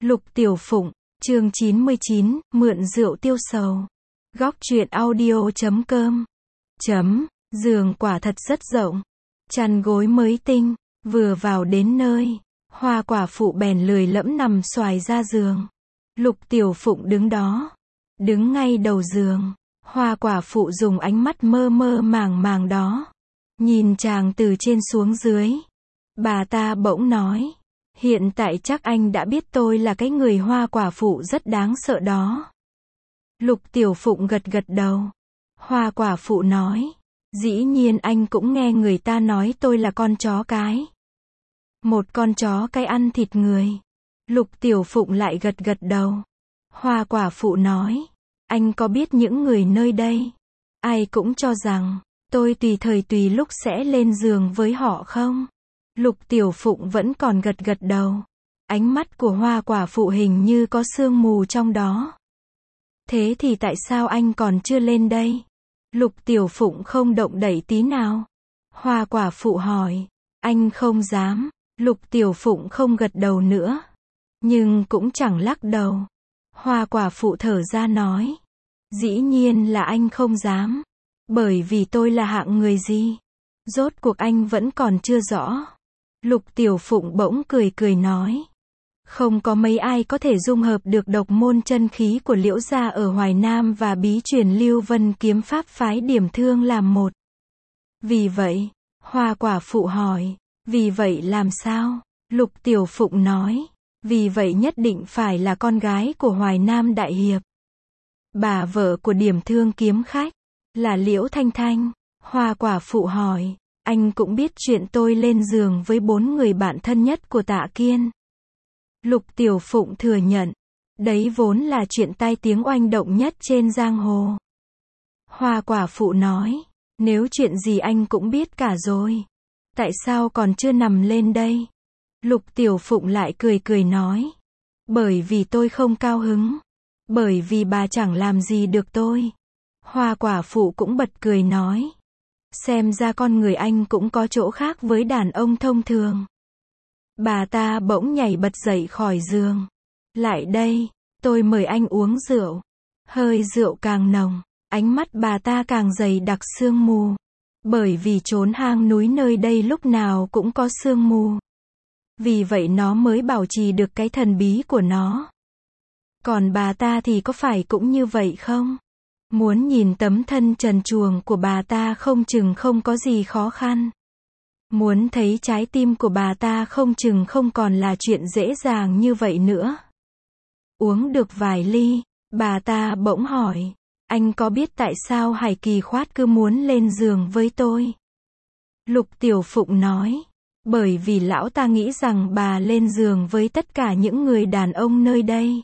Lục Tiểu Phụng, chương 99, mượn rượu tiêu sầu. Góc truyện audio.com. Giường quả thật rất rộng. Chăn gối mới tinh. Vừa vào đến nơi, Hoa quả phụ bèn lười lẫm nằm xoài ra giường. Lục Tiểu Phụng đứng đó. Đứng ngay đầu giường. Hoa quả phụ dùng ánh mắt mơ mơ màng màng đó. Nhìn chàng từ trên xuống dưới. Bà ta bỗng nói. Hiện tại chắc anh đã biết tôi là cái người Hoa quả phụ rất đáng sợ đó. Lục Tiểu Phụng gật gật đầu. Hoa quả phụ nói. Dĩ nhiên anh cũng nghe người ta nói tôi là con chó cái. Một con chó cái ăn thịt người. Lục Tiểu Phụng lại gật gật đầu. Hoa quả phụ nói. Anh có biết những người nơi đây? Ai cũng cho rằng, tôi tùy thời tùy lúc sẽ lên giường với họ không? Lục Tiểu Phụng vẫn còn gật gật đầu. Ánh mắt của Hoa quả phụ hình như có sương mù trong đó. Thế thì tại sao anh còn chưa lên đây? Lục Tiểu Phụng không động đậy tí nào. Hoa quả phụ hỏi. Anh không dám. Lục Tiểu Phụng không gật đầu nữa. Nhưng cũng chẳng lắc đầu. Hoa quả phụ thở ra nói. Dĩ nhiên là anh không dám. Bởi vì tôi là hạng người gì? Rốt cuộc anh vẫn còn chưa rõ. Lục Tiểu Phụng bỗng cười cười nói. Không có mấy ai có thể dung hợp được độc môn chân khí của Liễu gia ở Hoài Nam và bí truyền Lưu Vân kiếm pháp phái Điểm Thương làm một. Vì vậy, Hoa quả phụ hỏi, vì vậy làm sao? Lục Tiểu Phụng nói, vì vậy nhất định phải là con gái của Hoài Nam đại hiệp. Bà vợ của Điểm Thương kiếm khách, là Liễu Thanh Thanh. Hoa quả phụ hỏi, anh cũng biết chuyện tôi lên giường với 4 người bạn thân nhất của Tạ Kiên. Lục Tiểu Phụng thừa nhận, đấy vốn là chuyện tai tiếng oanh động nhất trên giang hồ. Hoa quả phụ nói, nếu chuyện gì anh cũng biết cả rồi, tại sao còn chưa nằm lên đây? Lục Tiểu Phụng lại cười cười nói, bởi vì tôi không cao hứng, bởi vì bà chẳng làm gì được tôi. Hoa quả phụ cũng bật cười nói, xem ra con người anh cũng có chỗ khác với đàn ông thông thường. Bà ta bỗng nhảy bật dậy khỏi giường. Lại đây, tôi mời anh uống rượu. Hơi rượu càng nồng, ánh mắt bà ta càng dày đặc sương mù. Bởi vì chốn hang núi nơi đây lúc nào cũng có sương mù. Vì vậy nó mới bảo trì được cái thần bí của nó. Còn bà ta thì có phải cũng như vậy không? Muốn nhìn tấm thân trần truồng của bà ta không chừng không có gì khó khăn. Muốn thấy trái tim của bà ta không chừng không còn là chuyện dễ dàng như vậy nữa. Uống được vài ly, bà ta bỗng hỏi, anh có biết tại sao Hải Kỳ Khoát cứ muốn lên giường với tôi? Lục Tiểu Phụng nói, bởi vì lão ta nghĩ rằng bà lên giường với tất cả những người đàn ông nơi đây.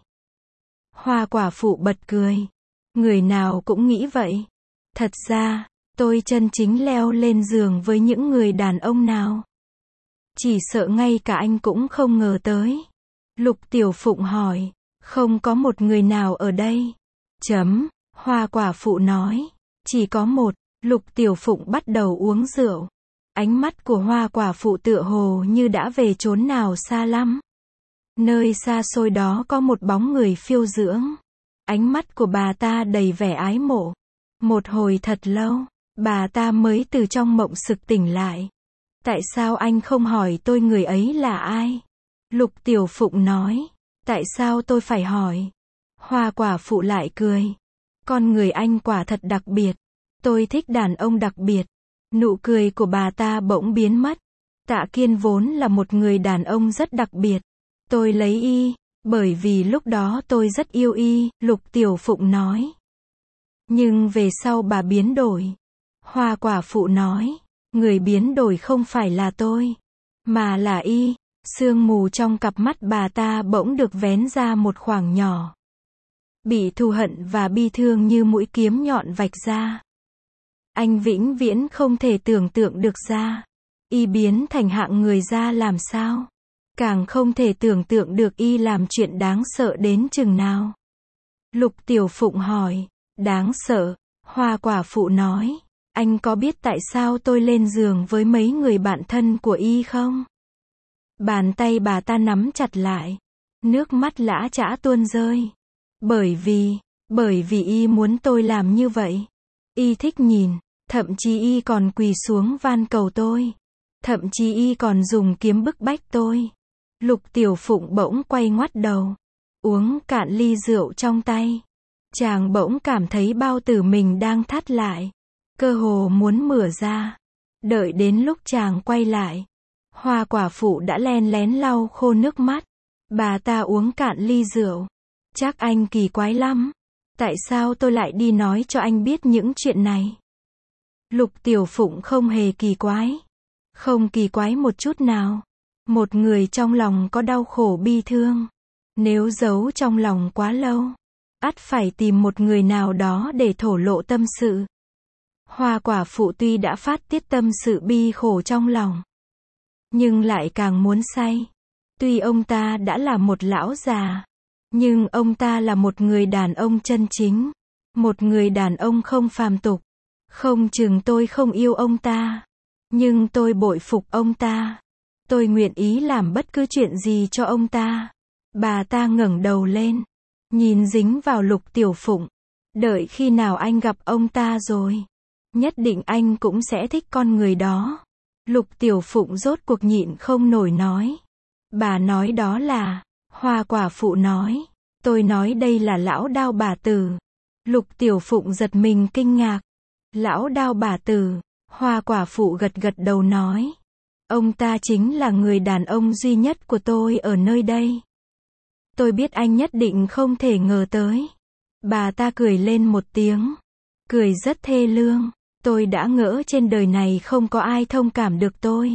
Hoa quả phụ bật cười, người nào cũng nghĩ vậy. Thật ra, tôi chân chính leo lên giường với những người đàn ông nào. Chỉ sợ ngay cả anh cũng không ngờ tới. Lục Tiểu Phụng hỏi, không có một người nào ở đây. Hoa quả phụ nói, chỉ có một. Lục Tiểu Phụng bắt đầu uống rượu. Ánh mắt của Hoa quả phụ tựa hồ như đã về chốn nào xa lắm. Nơi xa xôi đó có một bóng người phiêu dưỡng. Ánh mắt của bà ta đầy vẻ ái mộ. Một hồi thật lâu, bà ta mới từ trong mộng sực tỉnh lại. Tại sao anh không hỏi tôi người ấy là ai? Lục Tiểu Phụng nói. Tại sao tôi phải hỏi? Hoa quả phụ lại cười. Con người anh quả thật đặc biệt. Tôi thích đàn ông đặc biệt. Nụ cười của bà ta bỗng biến mất. Tạ Kiên vốn là một người đàn ông rất đặc biệt. Tôi lấy y, bởi vì lúc đó tôi rất yêu y, Lục Tiểu Phụng nói. Nhưng về sau bà biến đổi. Hoa quả phụ nói, người biến đổi không phải là tôi, mà là y. Sương mù trong cặp mắt bà ta bỗng được vén ra một khoảng nhỏ. Bị thù hận và bi thương như mũi kiếm nhọn vạch ra. Anh vĩnh viễn không thể tưởng tượng được ra. Y biến thành hạng người ra làm sao. Càng không thể tưởng tượng được y làm chuyện đáng sợ đến chừng nào. Lục Tiểu Phụng hỏi, đáng sợ? Hoa quả phụ nói, anh có biết tại sao tôi lên giường với mấy người bạn thân của y không? Bàn tay bà ta nắm chặt lại. Nước mắt lã chã tuôn rơi. Bởi vì y muốn tôi làm như vậy. Y thích nhìn, thậm chí y còn quỳ xuống van cầu tôi. Thậm chí y còn dùng kiếm bức bách tôi. Lục Tiểu Phụng bỗng quay ngoắt đầu, uống cạn ly rượu trong tay. Chàng bỗng cảm thấy bao tử mình đang thắt lại, cơ hồ muốn mửa ra. Đợi đến lúc chàng quay lại, Hoa quả phụ đã len lén lau khô nước mắt. Bà ta uống cạn ly rượu. Chắc anh kỳ quái lắm. Tại sao tôi lại đi nói cho anh biết những chuyện này? Lục Tiểu Phụng không hề kỳ quái. Không kỳ quái một chút nào. Một người trong lòng có đau khổ bi thương, nếu giấu trong lòng quá lâu, ắt phải tìm một người nào đó để thổ lộ tâm sự. Hoa quả phụ tuy đã phát tiết tâm sự bi khổ trong lòng, nhưng lại càng muốn say. Tuy ông ta đã là một lão già, nhưng ông ta là một người đàn ông chân chính, một người đàn ông không phàm tục. Không chừng tôi không yêu ông ta, nhưng tôi bội phục ông ta. Tôi nguyện ý làm bất cứ chuyện gì cho ông ta. Bà ta ngẩng đầu lên, nhìn dính vào Lục Tiểu Phụng. Đợi khi nào anh gặp ông ta rồi, nhất định anh cũng sẽ thích con người đó. Lục Tiểu Phụng rốt cuộc nhịn không nổi nói. Bà nói đó là, Hoa quả phụ nói. Tôi nói đây là lão Đao bà tử. Lục Tiểu Phụng giật mình kinh ngạc. Lão Đao bà tử. Hoa quả phụ gật gật đầu nói. Ông ta chính là người đàn ông duy nhất của tôi ở nơi đây. Tôi biết anh nhất định không thể ngờ tới. Bà ta cười lên một tiếng. Cười rất thê lương. Tôi đã ngỡ trên đời này không có ai thông cảm được tôi,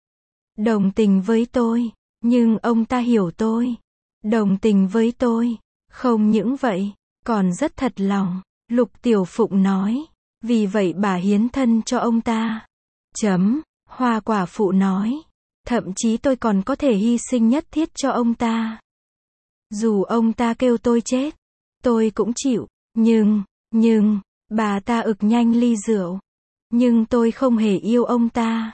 đồng tình với tôi. Nhưng ông ta hiểu tôi, đồng tình với tôi. Không những vậy, còn rất thật lòng. Lục Tiểu Phụng nói. Vì vậy bà hiến thân cho ông ta. Hoa quả phụ nói. Thậm chí tôi còn có thể hy sinh nhất thiết cho ông ta. Dù ông ta kêu tôi chết, tôi cũng chịu. Nhưng, bà ta ực nhanh ly rượu. Nhưng tôi không hề yêu ông ta.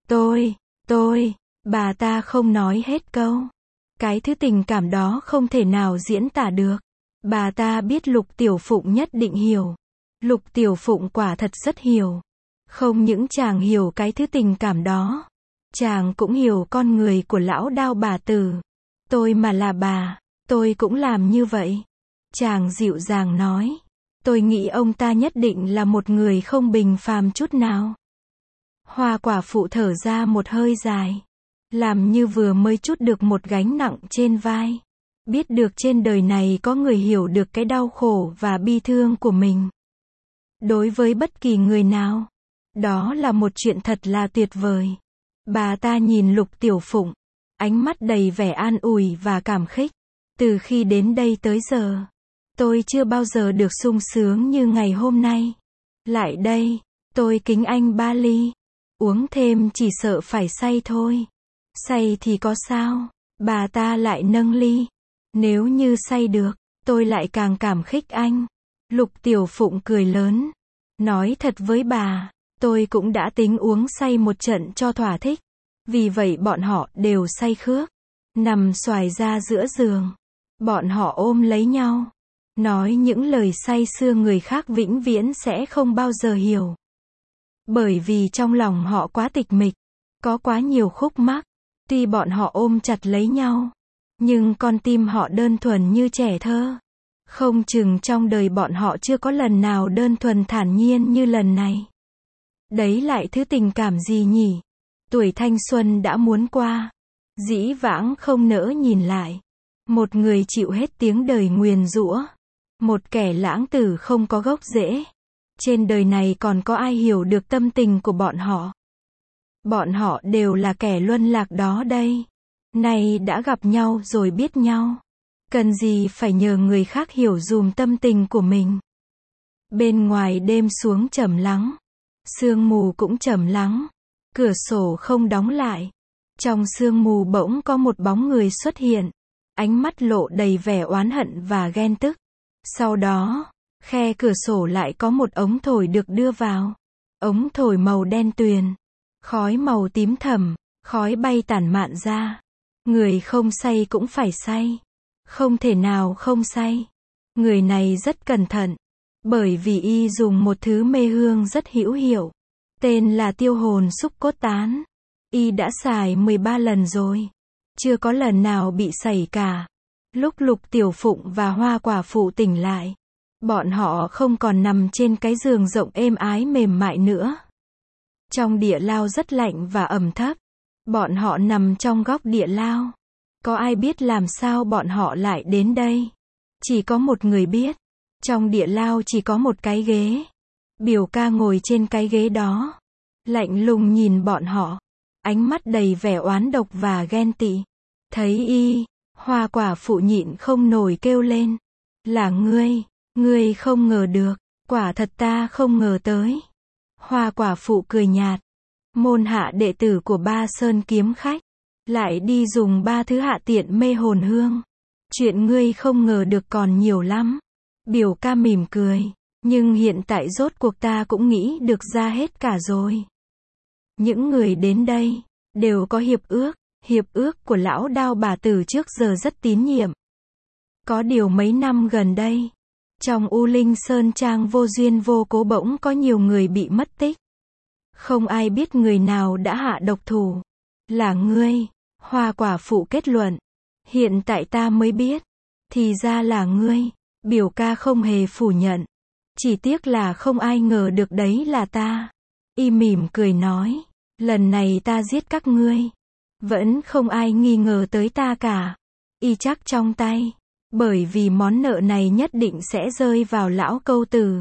Bà ta không nói hết câu. Cái thứ tình cảm đó không thể nào diễn tả được. Bà ta biết Lục Tiểu Phụng nhất định hiểu. Lục Tiểu Phụng quả thật rất hiểu. Không những chàng hiểu cái thứ tình cảm đó, chàng cũng hiểu con người của lão Đao bà tử. Tôi mà là bà, tôi cũng làm như vậy. Chàng dịu dàng nói. Tôi nghĩ ông ta nhất định là một người không bình phàm chút nào. Hoa quả phụ thở ra một hơi dài, làm như vừa mới trút được một gánh nặng trên vai. Biết được trên đời này có người hiểu được cái đau khổ và bi thương của mình. Đối với bất kỳ người nào, đó là một chuyện thật là tuyệt vời. Bà ta nhìn Lục Tiểu Phụng, ánh mắt đầy vẻ an ủi và cảm khích. Từ khi đến đây tới giờ, tôi chưa bao giờ được sung sướng như ngày hôm nay. Lại đây, tôi kính anh 3 ly. Uống thêm chỉ sợ phải say thôi. Say thì có sao? Bà ta lại nâng ly. Nếu như say được, tôi lại càng cảm khích anh. Lục Tiểu Phụng cười lớn. Nói thật với bà, tôi cũng đã tính uống say một trận cho thỏa thích. Vì vậy bọn họ đều say khước, nằm xoài ra giữa giường. Bọn họ ôm lấy nhau, nói những lời say sưa người khác vĩnh viễn sẽ không bao giờ hiểu. Bởi vì trong lòng họ quá tịch mịch, có quá nhiều khúc mắc. Tuy bọn họ ôm chặt lấy nhau, nhưng con tim họ đơn thuần như trẻ thơ. Không chừng trong đời bọn họ chưa có lần nào đơn thuần thản nhiên như lần này. Đấy lại thứ tình cảm gì nhỉ? Tuổi thanh xuân đã muốn qua, dĩ vãng không nỡ nhìn lại. Một người chịu hết tiếng đời nguyền rủa, một kẻ lãng tử không có gốc rễ. Trên đời này còn có ai hiểu được tâm tình của bọn họ? Bọn họ đều là kẻ luân lạc đó đây. Nay đã gặp nhau rồi biết nhau, cần gì phải nhờ người khác hiểu dùm tâm tình của mình. Bên ngoài đêm xuống trầm lắng, sương mù cũng trầm lắng, cửa sổ không đóng lại. Trong sương mù bỗng có một bóng người xuất hiện, ánh mắt lộ đầy vẻ oán hận và ghen tức. Sau đó, khe cửa sổ lại có một ống thổi được đưa vào. Ống thổi màu đen tuyền, khói màu tím thẫm, khói bay tản mạn ra. Người không say cũng phải say. Không thể nào không say. Người này rất cẩn thận. Bởi vì y dùng một thứ mê hương rất hữu hiệu. Tên là tiêu hồn xúc cốt tán. Y đã xài 13 lần rồi. Chưa có lần nào bị sẩy cả. Lúc Lục Tiểu Phụng và Hoa Quả Phụ tỉnh lại, bọn họ không còn nằm trên cái giường rộng êm ái mềm mại nữa. Trong địa lao rất lạnh và ẩm thấp. Bọn họ nằm trong góc địa lao. Có ai biết làm sao bọn họ lại đến đây? Chỉ có một người biết. Trong địa lao chỉ có một cái ghế. Biểu ca ngồi trên cái ghế đó. Lạnh lùng nhìn bọn họ. Ánh mắt đầy vẻ oán độc và ghen tị. Thấy y, Hoa Quả Phụ nhịn không nổi kêu lên. Là ngươi không ngờ được. Quả thật ta không ngờ tới. Hoa Quả Phụ cười nhạt. Môn hạ đệ tử của Ba Sơn kiếm khách. Lại đi dùng 3 thứ hạ tiện mê hồn hương. Chuyện ngươi không ngờ được còn nhiều lắm. Biểu ca mỉm cười. Nhưng hiện tại rốt cuộc ta cũng nghĩ được ra hết cả rồi. Những người đến đây, đều có hiệp ước của lão Đao bà từ trước giờ rất tín nhiệm. Có điều mấy năm gần đây, trong U Linh Sơn Trang vô duyên vô cố bỗng có nhiều người bị mất tích. Không ai biết người nào đã hạ độc thủ. Là ngươi, Hoa Quả Phụ kết luận. Hiện tại ta mới biết. Thì ra là ngươi. Biểu ca không hề phủ nhận. Chỉ tiếc là không ai ngờ được đấy là ta. Y mỉm cười nói. Lần này ta giết các ngươi. Vẫn không ai nghi ngờ tới ta cả. Y chắc trong tay. Bởi vì món nợ này nhất định sẽ rơi vào lão Câu Tử.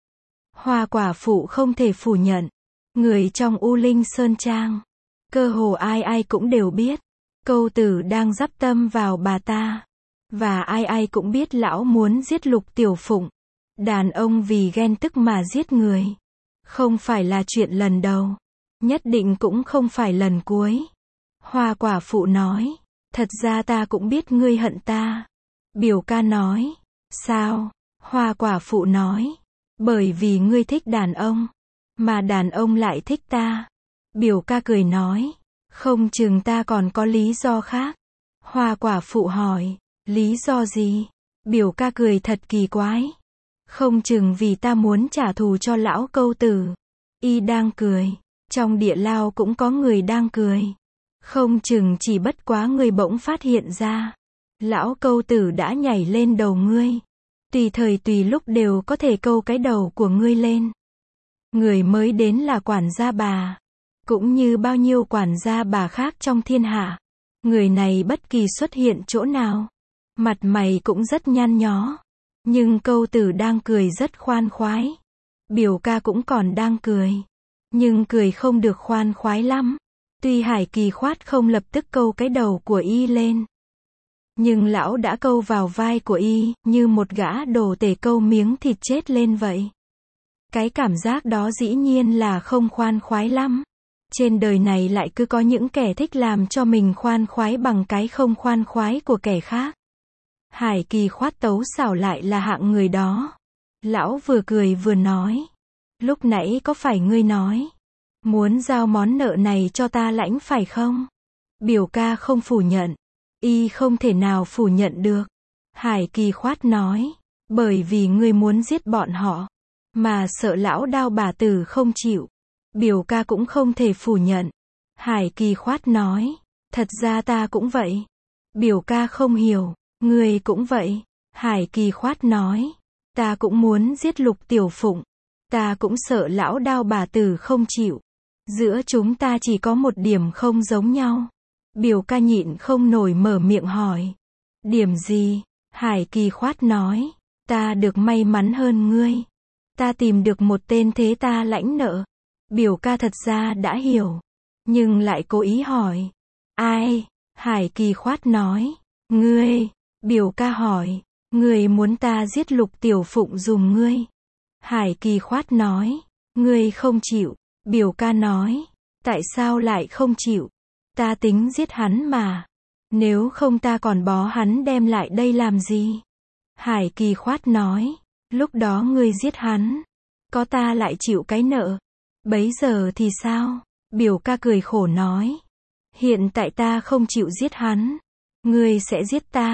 Hoa Quả Phụ không thể phủ nhận. Người trong U Linh Sơn Trang. Cơ hồ ai ai cũng đều biết. Câu Tử đang dắp tâm vào bà ta. Và ai ai cũng biết lão muốn giết Lục Tiểu Phụng. Đàn ông vì ghen tức mà giết người. Không phải là chuyện lần đầu. Nhất định cũng không phải lần cuối. Hoa Quả Phụ nói. Thật ra ta cũng biết ngươi hận ta. Biểu ca nói. Sao? Hoa Quả Phụ nói. Bởi vì ngươi thích đàn ông. Mà đàn ông lại thích ta. Biểu ca cười nói. Không chừng ta còn có lý do khác. Hoa Quả Phụ hỏi. Lý do gì? Biểu ca cười thật kỳ quái. Không chừng vì ta muốn trả thù cho lão Câu Tử. Y đang cười. Trong địa lao cũng có người đang cười. Không chừng chỉ bất quá người bỗng phát hiện ra. Lão Câu Tử đã nhảy lên đầu ngươi. Tùy thời tùy lúc đều có thể câu cái đầu của ngươi lên. Người mới đến là quản gia bà. Cũng như bao nhiêu quản gia bà khác trong thiên hạ. Người này bất kỳ xuất hiện chỗ nào. Mặt mày cũng rất nhăn nhó. Nhưng Câu Tử đang cười rất khoan khoái. Biểu ca cũng còn đang cười. Nhưng cười không được khoan khoái lắm. Tuy Hải Kỳ Khoát không lập tức câu cái đầu của y lên. Nhưng lão đã câu vào vai của y, như một gã đồ tể câu miếng thịt chết lên vậy. Cái cảm giác đó dĩ nhiên là không khoan khoái lắm. Trên đời này lại cứ có những kẻ thích làm cho mình khoan khoái bằng cái không khoan khoái của kẻ khác. Hải Kỳ Khoát tấu xảo lại là hạng người đó. Lão vừa cười vừa nói. Lúc nãy có phải ngươi nói muốn giao món nợ này cho ta lãnh phải không? Biểu ca không phủ nhận. Y không thể nào phủ nhận được. Hải Kỳ Khoát nói. Bởi vì ngươi muốn giết bọn họ. Mà sợ lão Đao bà tử không chịu. Biểu ca cũng không thể phủ nhận. Hải Kỳ Khoát nói. Thật ra ta cũng vậy. Biểu ca không hiểu. Ngươi cũng vậy. Hải Kỳ Khoát nói. Ta cũng muốn giết Lục Tiểu Phụng. Ta cũng sợ lão Đao bà tử không chịu. Giữa chúng ta chỉ có một điểm không giống nhau. Biểu ca nhịn không nổi mở miệng hỏi. Điểm gì? Hải Kỳ Khoát nói. Ta được may mắn hơn ngươi. Ta tìm được một tên thế ta lãnh nợ. Biểu ca thật ra đã hiểu. Nhưng lại cố ý hỏi. Ai? Hải Kỳ Khoát nói. Ngươi. Biểu ca hỏi. Ngươi muốn ta giết Lục Tiểu Phụng dùm ngươi. Hải Kỳ Khoát nói. Ngươi không chịu. Biểu ca nói. Tại sao lại không chịu? Ta tính giết hắn mà. Nếu không ta còn bó hắn đem lại đây làm gì? Hải Kỳ Khoát nói. Lúc đó ngươi giết hắn. Có ta lại chịu cái nợ. Bấy giờ thì sao? Biểu ca cười khổ nói. Hiện tại ta không chịu giết hắn. Ngươi sẽ giết ta.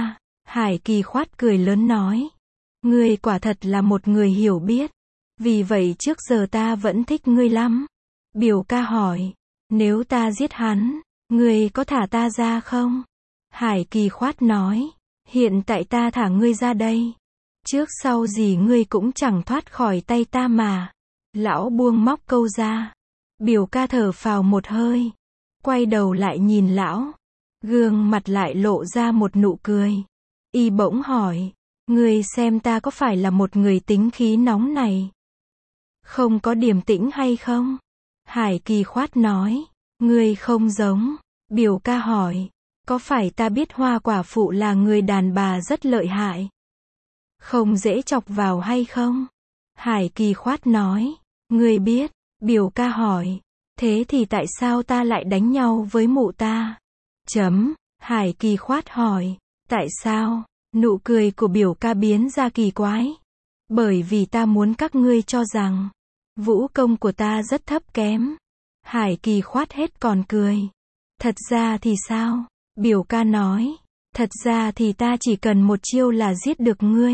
Hải Kỳ khoát cười lớn nói. Ngươi quả thật là một người hiểu biết. Vì vậy trước giờ ta vẫn thích ngươi lắm. Biểu ca hỏi. Nếu ta giết hắn, ngươi có thả ta ra không? Hải Kỳ khoát nói. Hiện tại ta thả ngươi ra đây. Trước sau gì ngươi cũng chẳng thoát khỏi tay ta mà. Lão buông móc câu ra. Biểu ca thở phào một hơi. Quay đầu lại nhìn lão. Gương mặt lại lộ ra một nụ cười. Y bỗng hỏi. Ngươi xem ta có phải là một người tính khí nóng này? Không có điềm tĩnh hay không? Hải Kỳ khoát nói. Ngươi không giống. Biểu ca hỏi. Có phải ta biết Hoa quả phụ là người đàn bà rất lợi hại? Không dễ chọc vào hay không? Hải Kỳ khoát nói. Ngươi biết. Biểu ca hỏi. Thế thì tại sao ta lại đánh nhau với mụ ta? Hải Kỳ khoát hỏi. Tại sao? Nụ cười của biểu ca biến ra kỳ quái. Bởi vì ta muốn các ngươi cho rằng vũ công của ta rất thấp kém. Hải Kỳ khoát hết còn cười. Thật ra thì sao? Biểu ca nói. Thật ra thì ta chỉ cần một chiêu là giết được ngươi.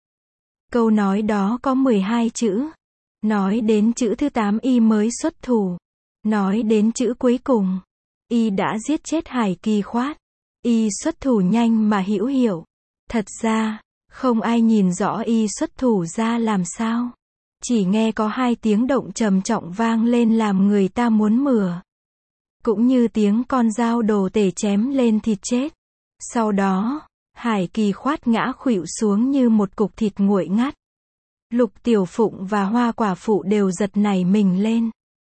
Câu nói đó có 12 chữ. Nói đến chữ thứ 8 y mới xuất thủ. Nói đến chữ cuối cùng, y đã giết chết Hải Kỳ khoát. Y xuất thủ nhanh mà hữu hiệu. Thật ra, không ai nhìn rõ y xuất thủ ra làm sao. Chỉ nghe có 2 tiếng động trầm trọng vang lên làm người ta muốn mửa. Cũng như tiếng con dao đồ tể chém lên thịt chết. Sau đó, Hải Kỳ khoát ngã khuỵu xuống như một cục thịt nguội ngắt. Lục Tiểu Phụng và Hoa quả phụ đều giật nảy mình lên.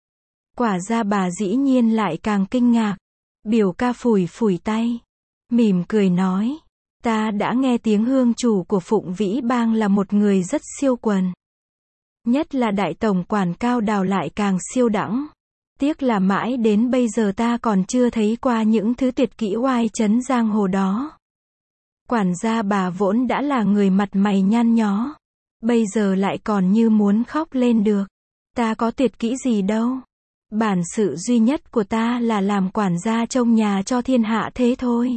Quả ra bà dĩ nhiên lại càng kinh ngạc. Biểu ca phủi phủi tay. Mỉm cười nói. Ta đã nghe tiếng hương chủ của Phụng Vĩ Bang là một người rất siêu quần. Nhất là đại tổng quản Cao Đào lại càng siêu đẳng. Tiếc là mãi đến bây giờ ta còn chưa thấy qua những thứ tuyệt kỹ oai chấn giang hồ đó. Quản gia bà vốn đã là người mặt mày nhăn nhó. Bây giờ lại còn như muốn khóc lên được. Ta có tuyệt kỹ gì đâu. Bản sự duy nhất của ta là làm quản gia trông nhà cho thiên hạ thế thôi.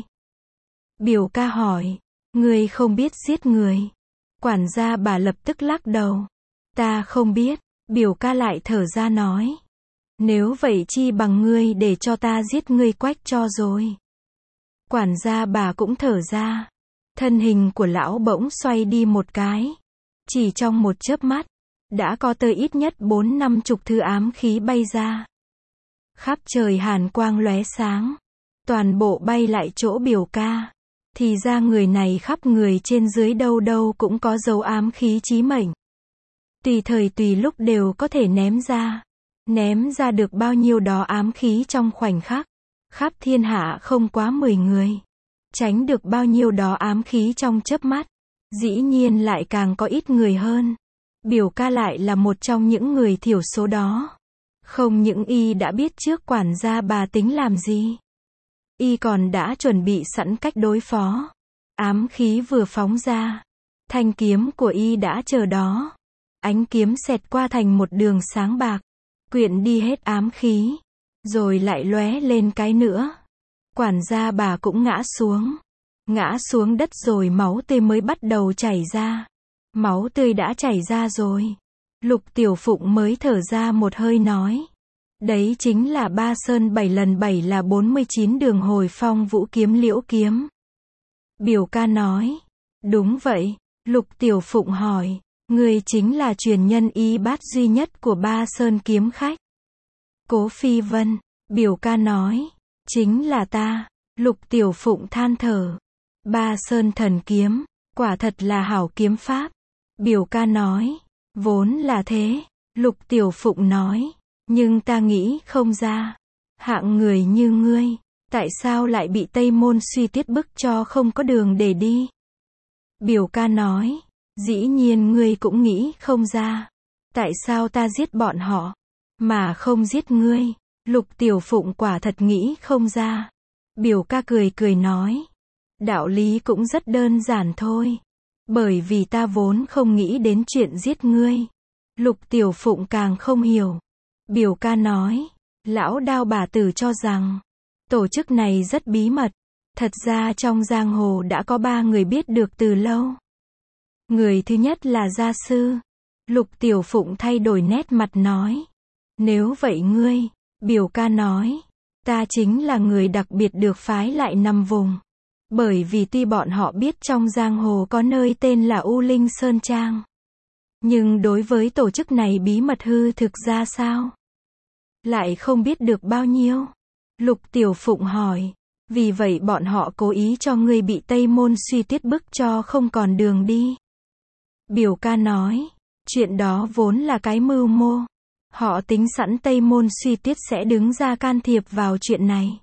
Biểu ca hỏi. Ngươi không biết giết người. Quản gia bà lập tức lắc đầu. Ta không biết. Biểu ca lại thở ra nói. Nếu vậy chi bằng ngươi để cho ta giết ngươi quách cho rồi. Quản gia bà cũng thở ra. Thân hình của lão bỗng xoay đi một cái. Chỉ trong một chớp mắt, đã có tới ít nhất 4-50 thứ ám khí bay ra. Khắp trời hàn quang lóe sáng. Toàn bộ bay lại chỗ biểu ca. Thì ra người này khắp người trên dưới đâu đâu cũng có dấu ám khí chí mệnh. Tùy thời tùy lúc đều có thể ném ra. Ném ra được bao nhiêu đó ám khí trong khoảnh khắc. Khắp thiên hạ không quá 10 người. Tránh được bao nhiêu đó ám khí trong chớp mắt. Dĩ nhiên lại càng có ít người hơn. Biểu ca lại là một trong những người thiểu số đó. Không những y đã biết trước quản gia bà tính làm gì. Y còn đã chuẩn bị sẵn cách đối phó. Ám khí vừa phóng ra. Thanh kiếm của y đã chờ đó. Ánh kiếm xẹt qua thành một đường sáng bạc. Quyện đi hết ám khí. Rồi lại lóe lên cái nữa. Quản gia bà cũng ngã xuống. Ngã xuống đất rồi máu tươi mới bắt đầu chảy ra. Máu tươi đã chảy ra rồi. Lục Tiểu Phụng mới thở ra một hơi nói. Đấy chính là 3 sơn 7 lần 7 là 49 đường hồi phong vũ kiếm liễu kiếm. Biểu ca nói. Đúng vậy. Lục Tiểu Phụng hỏi. Người chính là truyền nhân y bát duy nhất của 3 sơn kiếm khách. Cố Phi Vân. Biểu ca nói. Chính là ta. Lục Tiểu Phụng than thở. 3 sơn thần kiếm. Quả thật là hảo kiếm pháp. Biểu ca nói. Vốn là thế. Lục Tiểu Phụng nói. Nhưng ta nghĩ không ra. Hạng người như ngươi. Tại sao lại bị Tây Môn Suy Tuyết bức cho không có đường để đi? Biểu ca nói. Dĩ nhiên ngươi cũng nghĩ không ra. Tại sao ta giết bọn họ, mà không giết ngươi? Lục Tiểu Phụng quả thật nghĩ không ra. Biểu ca cười cười nói. Đạo lý cũng rất đơn giản thôi. Bởi vì ta vốn không nghĩ đến chuyện giết ngươi. Lục Tiểu Phụng càng không hiểu. Biểu ca nói. Lão Đao bà tử cho rằng tổ chức này rất bí mật. Thật ra trong giang hồ đã có 3 người biết được từ lâu. Người thứ nhất là gia sư. Lục Tiểu Phụng thay đổi nét mặt nói. Nếu vậy ngươi, biểu ca nói, ta chính là người đặc biệt được phái lại nằm vùng. Bởi vì tuy bọn họ biết trong giang hồ có nơi tên là U Linh Sơn Trang. Nhưng đối với tổ chức này bí mật hư thực ra sao? Lại không biết được bao nhiêu. Lục Tiểu Phụng hỏi. Vì vậy bọn họ cố ý cho ngươi bị Tây Môn Suy Tuyết bức cho không còn đường đi. Biểu ca nói. Chuyện đó vốn là cái mưu mô. Họ tính sẵn Tây Môn Suy Tuyết sẽ đứng ra can thiệp vào chuyện này.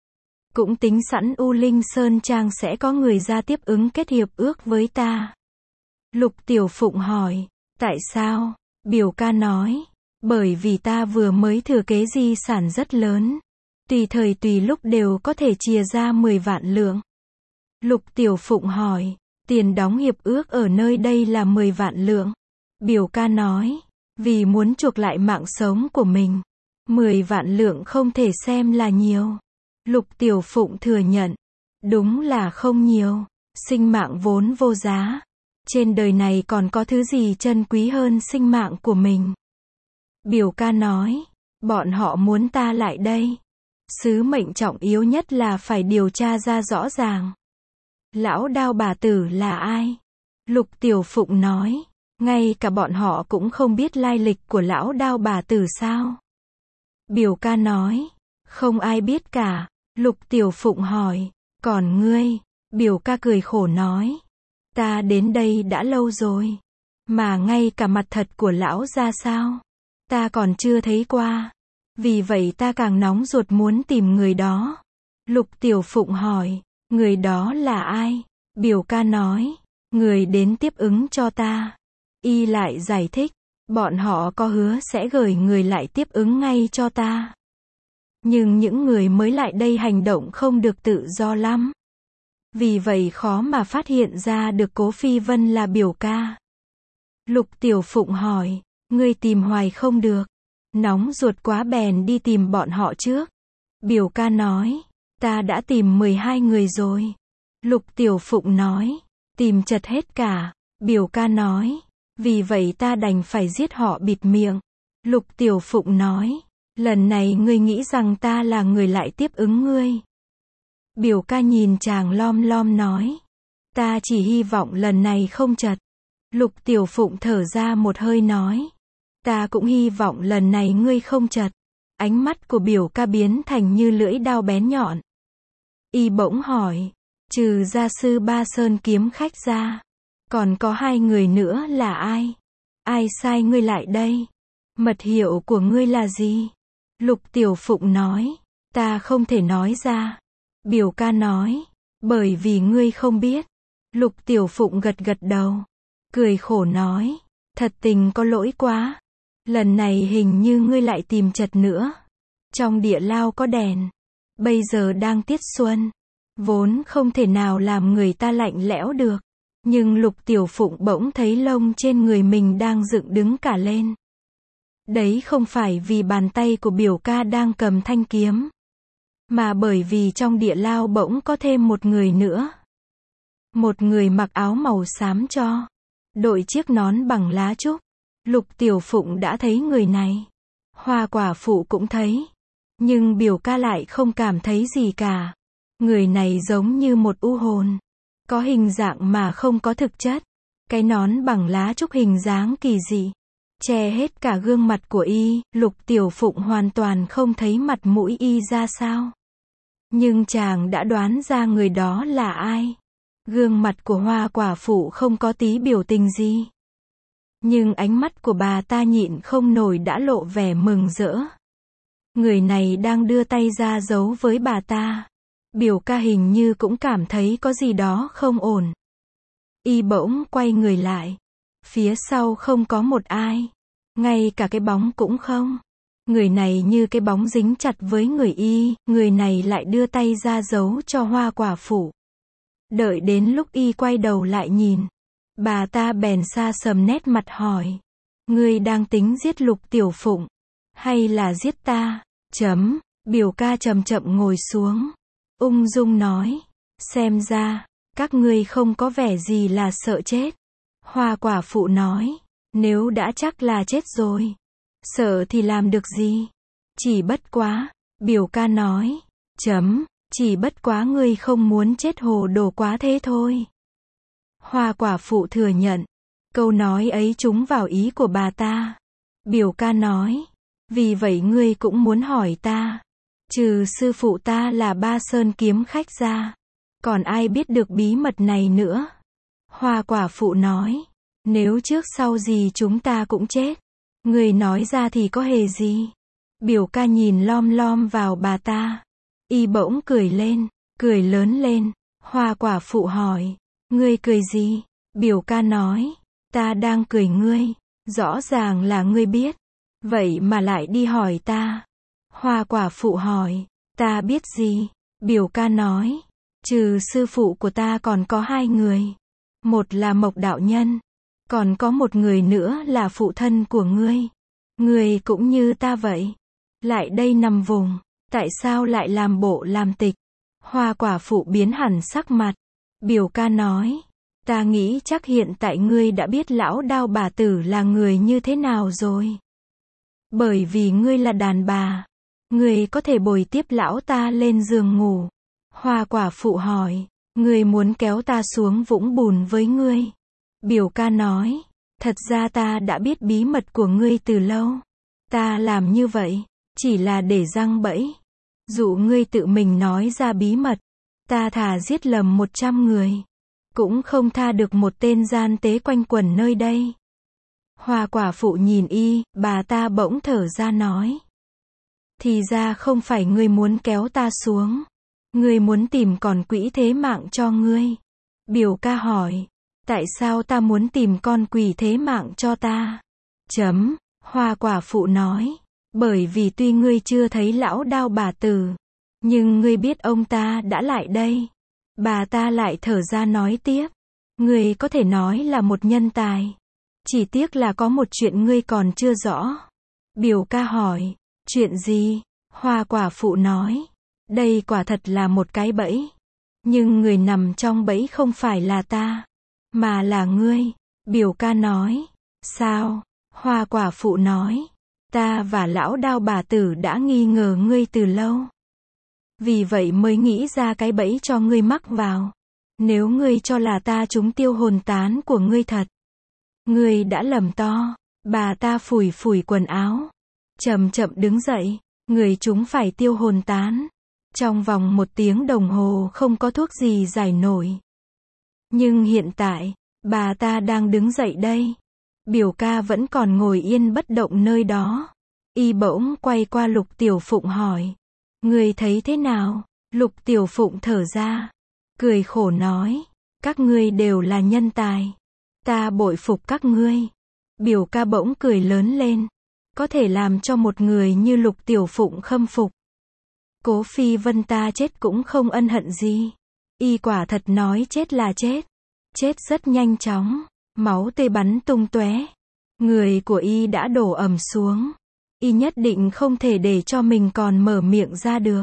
Cũng tính sẵn U Linh Sơn Trang sẽ có người ra tiếp ứng kết hiệp ước với ta. Lục Tiểu Phụng hỏi. Tại sao? Biểu ca nói. Bởi vì ta vừa mới thừa kế di sản rất lớn. Tùy thời tùy lúc đều có thể chìa ra 10 vạn lượng. Lục Tiểu Phụng hỏi. Tiền đóng hiệp ước ở nơi đây là 10 vạn lượng. Biểu ca nói. Vì muốn chuộc lại mạng sống của mình. 10 vạn lượng không thể xem là nhiều. Lục Tiểu Phụng thừa nhận. Đúng là không nhiều. Sinh mạng vốn vô giá. Trên đời này còn có thứ gì trân quý hơn sinh mạng của mình. Biểu ca nói. Bọn họ muốn ta lại đây. Sứ mệnh trọng yếu nhất là phải điều tra ra rõ ràng. Lão Đao bà tử là ai? Lục Tiểu Phụng nói. Ngay cả bọn họ cũng không biết lai lịch của lão Đao bà tử sao? Biểu ca nói. Không ai biết cả. Lục Tiểu Phụng hỏi. Còn ngươi? Biểu ca cười khổ nói. Ta đến đây đã lâu rồi. Mà ngay cả mặt thật của lão ra sao? Ta còn chưa thấy qua. Vì vậy ta càng nóng ruột muốn tìm người đó. Lục Tiểu Phụng hỏi. Người đó là ai? Biểu ca nói. Người đến tiếp ứng cho ta. Y lại giải thích. Bọn họ có hứa sẽ gửi người lại tiếp ứng ngay cho ta. Nhưng những người mới lại đây hành động không được tự do lắm. Vì vậy khó mà phát hiện ra được Cố Phi Vân là biểu ca. Lục Tiểu Phụng hỏi. Ngươi tìm hoài không được. Nóng ruột quá bèn đi tìm bọn họ trước. Biểu ca nói. Ta đã tìm 12 người rồi. Lục Tiểu Phụng nói. Tìm chật hết cả. Biểu ca nói. Vì vậy ta đành phải giết họ bịt miệng. Lục Tiểu Phụng nói. Lần này ngươi nghĩ rằng ta là người lại tiếp ứng ngươi. Biểu ca nhìn chàng lom lom nói. Ta chỉ hy vọng lần này không chật. Lục Tiểu Phụng thở ra một hơi nói. Ta cũng hy vọng lần này ngươi không chật. Ánh mắt của biểu ca biến thành như lưỡi dao bén nhọn. Y bỗng hỏi. Trừ gia sư Ba Sơn kiếm khách ra. Còn có 2 người nữa là ai? Ai sai ngươi lại đây? Mật hiệu của ngươi là gì? Lục Tiểu Phụng nói. Ta không thể nói ra. Biểu ca nói. Bởi vì ngươi không biết. Lục Tiểu Phụng gật gật đầu. Cười khổ nói. Thật tình có lỗi quá. Lần này hình như ngươi lại tìm chật nữa. Trong địa lao có đèn. Bây giờ đang tiết xuân. Vốn không thể nào làm người ta lạnh lẽo được. Nhưng Lục Tiểu Phụng bỗng thấy lông trên người mình đang dựng đứng cả lên. Đấy không phải vì bàn tay của biểu ca đang cầm thanh kiếm. Mà bởi vì trong địa lao bỗng có thêm một người nữa. Một người mặc áo màu xám cho. Đội chiếc nón bằng lá trúc. Lục Tiểu Phụng đã thấy người này. Hoa Quả Phụ cũng thấy. Nhưng biểu ca lại không cảm thấy gì cả. Người này giống như một u hồn. Có hình dạng mà không có thực chất. Cái nón bằng lá trúc hình dáng kỳ dị. Che hết cả gương mặt của y. Lục Tiểu Phụng hoàn toàn không thấy mặt mũi y ra sao. Nhưng chàng đã đoán ra người đó là ai. Gương mặt của Hoa Quả Phụ không có tí biểu tình gì. Nhưng ánh mắt của bà ta nhịn không nổi đã lộ vẻ mừng rỡ. Người này đang đưa tay ra giấu với bà ta. Biểu ca hình như cũng cảm thấy có gì đó không ổn. Y bỗng quay người lại. Phía sau không có một ai. Ngay cả cái bóng cũng không. Người này như cái bóng dính chặt với người y. Người này lại đưa tay ra giấu cho Hoa Quả Phụ. Đợi đến lúc y quay đầu lại nhìn. Bà ta bèn xa sầm nét mặt hỏi. Ngươi đang tính giết Lục Tiểu Phụng. Hay là giết ta? Biểu ca chậm chậm ngồi xuống. Ung dung nói. Xem ra, các ngươi không có vẻ gì là sợ chết. Hoa quả phụ nói, nếu đã chắc là chết rồi, sợ thì làm được gì? Chỉ bất quá, biểu ca nói, chỉ bất quá ngươi không muốn chết hồ đồ quá thế thôi. Hoa quả phụ thừa nhận, câu nói ấy trúng vào ý của bà ta. Biểu ca nói, vì vậy ngươi cũng muốn hỏi ta, trừ sư phụ ta là Ba Sơn kiếm khách ra, còn ai biết được bí mật này nữa? Hoa quả phụ nói, nếu trước sau gì chúng ta cũng chết, người nói ra thì có hề gì? Biểu ca nhìn lom lom vào bà ta. Y bỗng cười lên, cười lớn lên. Hoa quả phụ hỏi, ngươi cười gì? Biểu ca nói, ta đang cười ngươi. Rõ ràng là ngươi biết. Vậy mà lại đi hỏi ta. Hoa quả phụ hỏi, ta biết gì? Biểu ca nói, trừ sư phụ của ta còn có 2 người. Một là Mộc đạo nhân, còn có một người nữa là phụ thân của ngươi. Ngươi cũng như ta vậy. Lại đây nằm vùng, tại sao lại làm bộ làm tịch? Hoa quả phụ biến hẳn sắc mặt. Biểu ca nói, ta nghĩ chắc hiện tại ngươi đã biết lão Đao bà tử là người như thế nào rồi. Bởi vì ngươi là đàn bà, ngươi có thể bồi tiếp lão ta lên giường ngủ. Hoa quả phụ hỏi, ngươi muốn kéo ta xuống vũng bùn với ngươi? Biểu ca nói, thật ra ta đã biết bí mật của ngươi từ lâu. Ta làm như vậy, chỉ là để giăng bẫy. Dụ ngươi tự mình nói ra bí mật, ta thà giết lầm 100 người, cũng không tha được một tên gian tế quanh quẩn nơi đây. Hoa quả phụ nhìn y, bà ta bỗng thở ra nói. Thì ra không phải ngươi muốn kéo ta xuống. Ngươi muốn tìm con quỷ thế mạng cho ngươi. Biểu ca hỏi, tại sao ta muốn tìm con quỷ thế mạng cho ta? Hoa quả phụ nói, bởi vì tuy ngươi chưa thấy lão Đao bà tử, nhưng ngươi biết ông ta đã lại đây. Bà ta lại thở ra nói tiếp, ngươi có thể nói là một nhân tài. Chỉ tiếc là có một chuyện ngươi còn chưa rõ. Biểu ca hỏi, chuyện gì? Hoa quả phụ nói, đây quả thật là một cái bẫy. Nhưng người nằm trong bẫy không phải là ta, mà là ngươi. Biểu ca nói, sao? Hoa quả phụ nói, ta và lão Đao bà tử đã nghi ngờ ngươi từ lâu. Vì vậy mới nghĩ ra cái bẫy cho ngươi mắc vào. Nếu ngươi cho là ta trúng tiêu hồn tán của ngươi thật, ngươi đã lầm to. Bà ta phủi phủi quần áo, chậm chậm đứng dậy. Người chúng phải tiêu hồn tán. Trong vòng 1 tiếng đồng hồ không có thuốc gì giải nổi. Nhưng hiện tại, bà ta đang đứng dậy đây. Biểu ca vẫn còn ngồi yên bất động nơi đó. Y bỗng quay qua Lục Tiểu Phụng hỏi, ngươi thấy thế nào? Lục Tiểu Phụng thở ra, cười khổ nói, các ngươi đều là nhân tài. Ta bội phục các ngươi. Biểu ca bỗng cười lớn lên. Có thể làm cho một người như Lục Tiểu Phụng khâm phục. Cố Phi Vân ta chết cũng không ân hận gì. Y quả thật nói chết là chết. Chết rất nhanh chóng. Máu tươi bắn tung tóe. Người của y đã đổ ầm xuống. Y nhất định không thể để cho mình còn mở miệng ra được.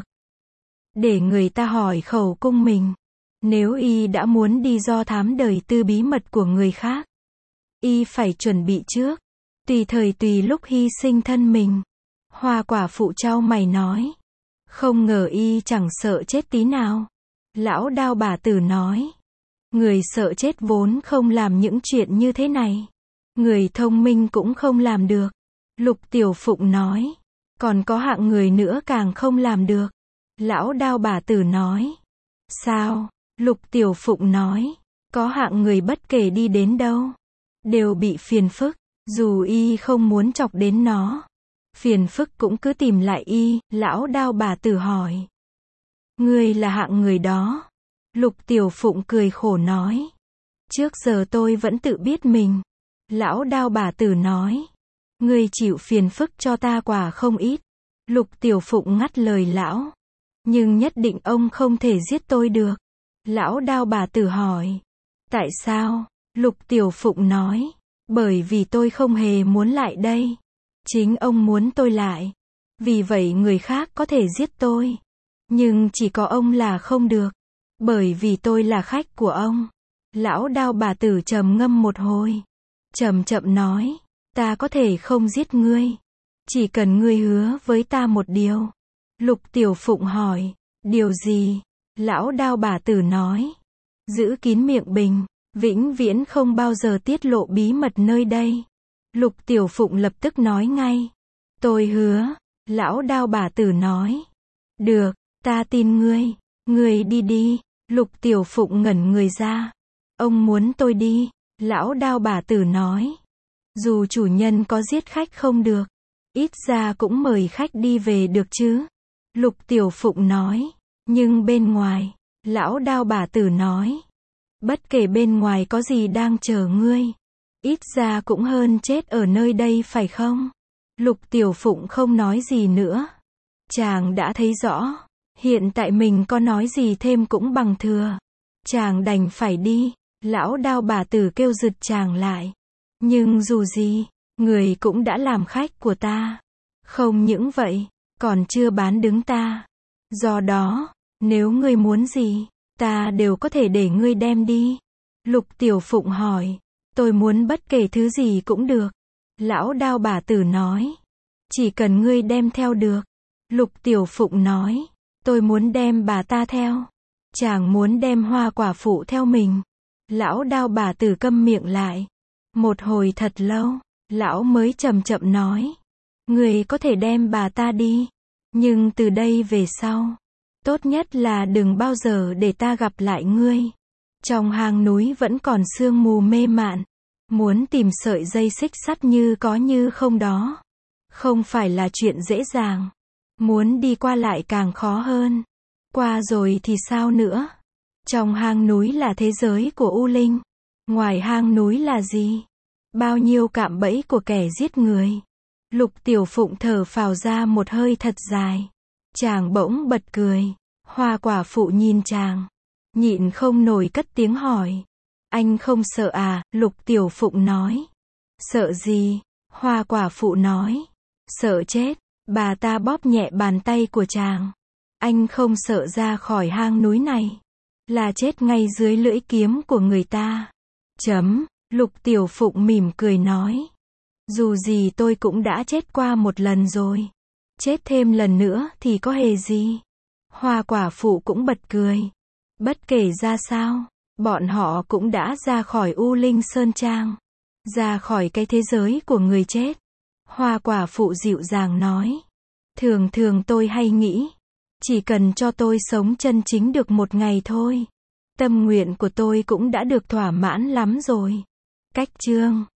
Để người ta hỏi khẩu cung mình. Nếu y đã muốn đi do thám đời tư bí mật của người khác, y phải chuẩn bị trước. Tùy thời tùy lúc hy sinh thân mình. Hoa quả phụ chau mày nói. Không ngờ y chẳng sợ chết tí nào. Lão Đao bà tử nói. Người sợ chết vốn không làm những chuyện như thế này. Người thông minh cũng không làm được. Lục Tiểu Phụng nói. Còn có hạng người nữa càng không làm được. Lão Đao bà tử nói. Sao? Lục Tiểu Phụng nói. Có hạng người bất kể đi đến đâu, đều bị phiền phức. Dù y không muốn chọc đến nó, phiền phức cũng cứ tìm lại y. Lão Đao bà tử hỏi. Ngươi là hạng người đó. Lục Tiểu Phụng cười khổ nói. Trước giờ tôi vẫn tự biết mình. Lão Đao bà tử nói. Ngươi chịu phiền phức cho ta quả không ít. Lục Tiểu Phụng ngắt lời lão. Nhưng nhất định ông không thể giết tôi được. Lão Đao bà tử hỏi. Tại sao? Lục Tiểu Phụng nói. Bởi vì tôi không hề muốn lại đây. Chính ông muốn tôi lại. Vì vậy người khác có thể giết tôi. Nhưng chỉ có ông là không được. Bởi vì tôi là khách của ông. Lão Đao bà tử trầm ngâm một hồi. Chậm chậm nói, ta có thể không giết ngươi. Chỉ cần ngươi hứa với ta một điều. Lục Tiểu Phụng hỏi, điều gì? Lão Đao bà tử nói, giữ kín miệng Bình, vĩnh viễn không bao giờ tiết lộ bí mật nơi đây. Lục Tiểu Phụng lập tức nói ngay, tôi hứa. Lão Đao bà tử nói, được, ta tin ngươi. Ngươi đi đi. Lục Tiểu Phụng ngẩn người ra. Ông muốn tôi đi? Lão Đao bà tử nói, dù chủ nhân có giết khách không được, ít ra cũng mời khách đi về được chứ. Lục Tiểu Phụng nói, nhưng bên ngoài, Lão Đao bà tử nói, bất kể bên ngoài có gì đang chờ ngươi, ít ra cũng hơn chết ở nơi đây phải không? Lục Tiểu Phụng không nói gì nữa. Chàng đã thấy rõ, hiện tại mình có nói gì thêm cũng bằng thừa. Chàng đành phải đi. Lão Đao bà tử kêu giật chàng lại. Nhưng dù gì, người cũng đã làm khách của ta. Không những vậy, còn chưa bán đứng ta. Do đó, nếu ngươi muốn gì, ta đều có thể để ngươi đem đi. Lục Tiểu Phụng hỏi, tôi muốn bất kể thứ gì cũng được. Lão Đao bà tử nói, chỉ cần ngươi đem theo được. Lục Tiểu Phụng nói, tôi muốn đem bà ta theo. Chàng muốn đem Hoa quả phụ theo mình. Lão Đao bà tử câm miệng lại. Một hồi thật lâu, lão mới chậm chậm nói, ngươi có thể đem bà ta đi, nhưng từ đây về sau, tốt nhất là đừng bao giờ để ta gặp lại ngươi. Trong hang núi vẫn còn sương mù mê mạn, muốn tìm sợi dây xích sắt như có như không đó, không phải là chuyện dễ dàng. Muốn đi qua lại càng khó hơn. Qua rồi thì sao nữa? Trong hang núi là thế giới của U Linh. Ngoài hang núi là gì? Bao nhiêu cạm bẫy của kẻ giết người. Lục Tiểu Phụng thở phào ra một hơi thật dài. Chàng bỗng bật cười. Hoa quả phụ nhìn chàng, nhịn không nổi cất tiếng hỏi. Anh không sợ à? Lục Tiểu Phụng nói. Sợ gì? Hoa quả phụ nói. Sợ chết. Bà ta bóp nhẹ bàn tay của chàng. Anh không sợ ra khỏi hang núi này, là chết ngay dưới lưỡi kiếm của người ta. Lục Tiểu Phụng mỉm cười nói. Dù gì tôi cũng đã chết qua một lần rồi. Chết thêm lần nữa thì có hề gì. Hoa quả phụ cũng bật cười. Bất kể ra sao, bọn họ cũng đã ra khỏi U Linh Sơn Trang. Ra khỏi cái thế giới của người chết. Hoa quả phụ dịu dàng nói. Thường thường tôi hay nghĩ, chỉ cần cho tôi sống chân chính được một ngày thôi, tâm nguyện của tôi cũng đã được thỏa mãn lắm rồi. Cách chương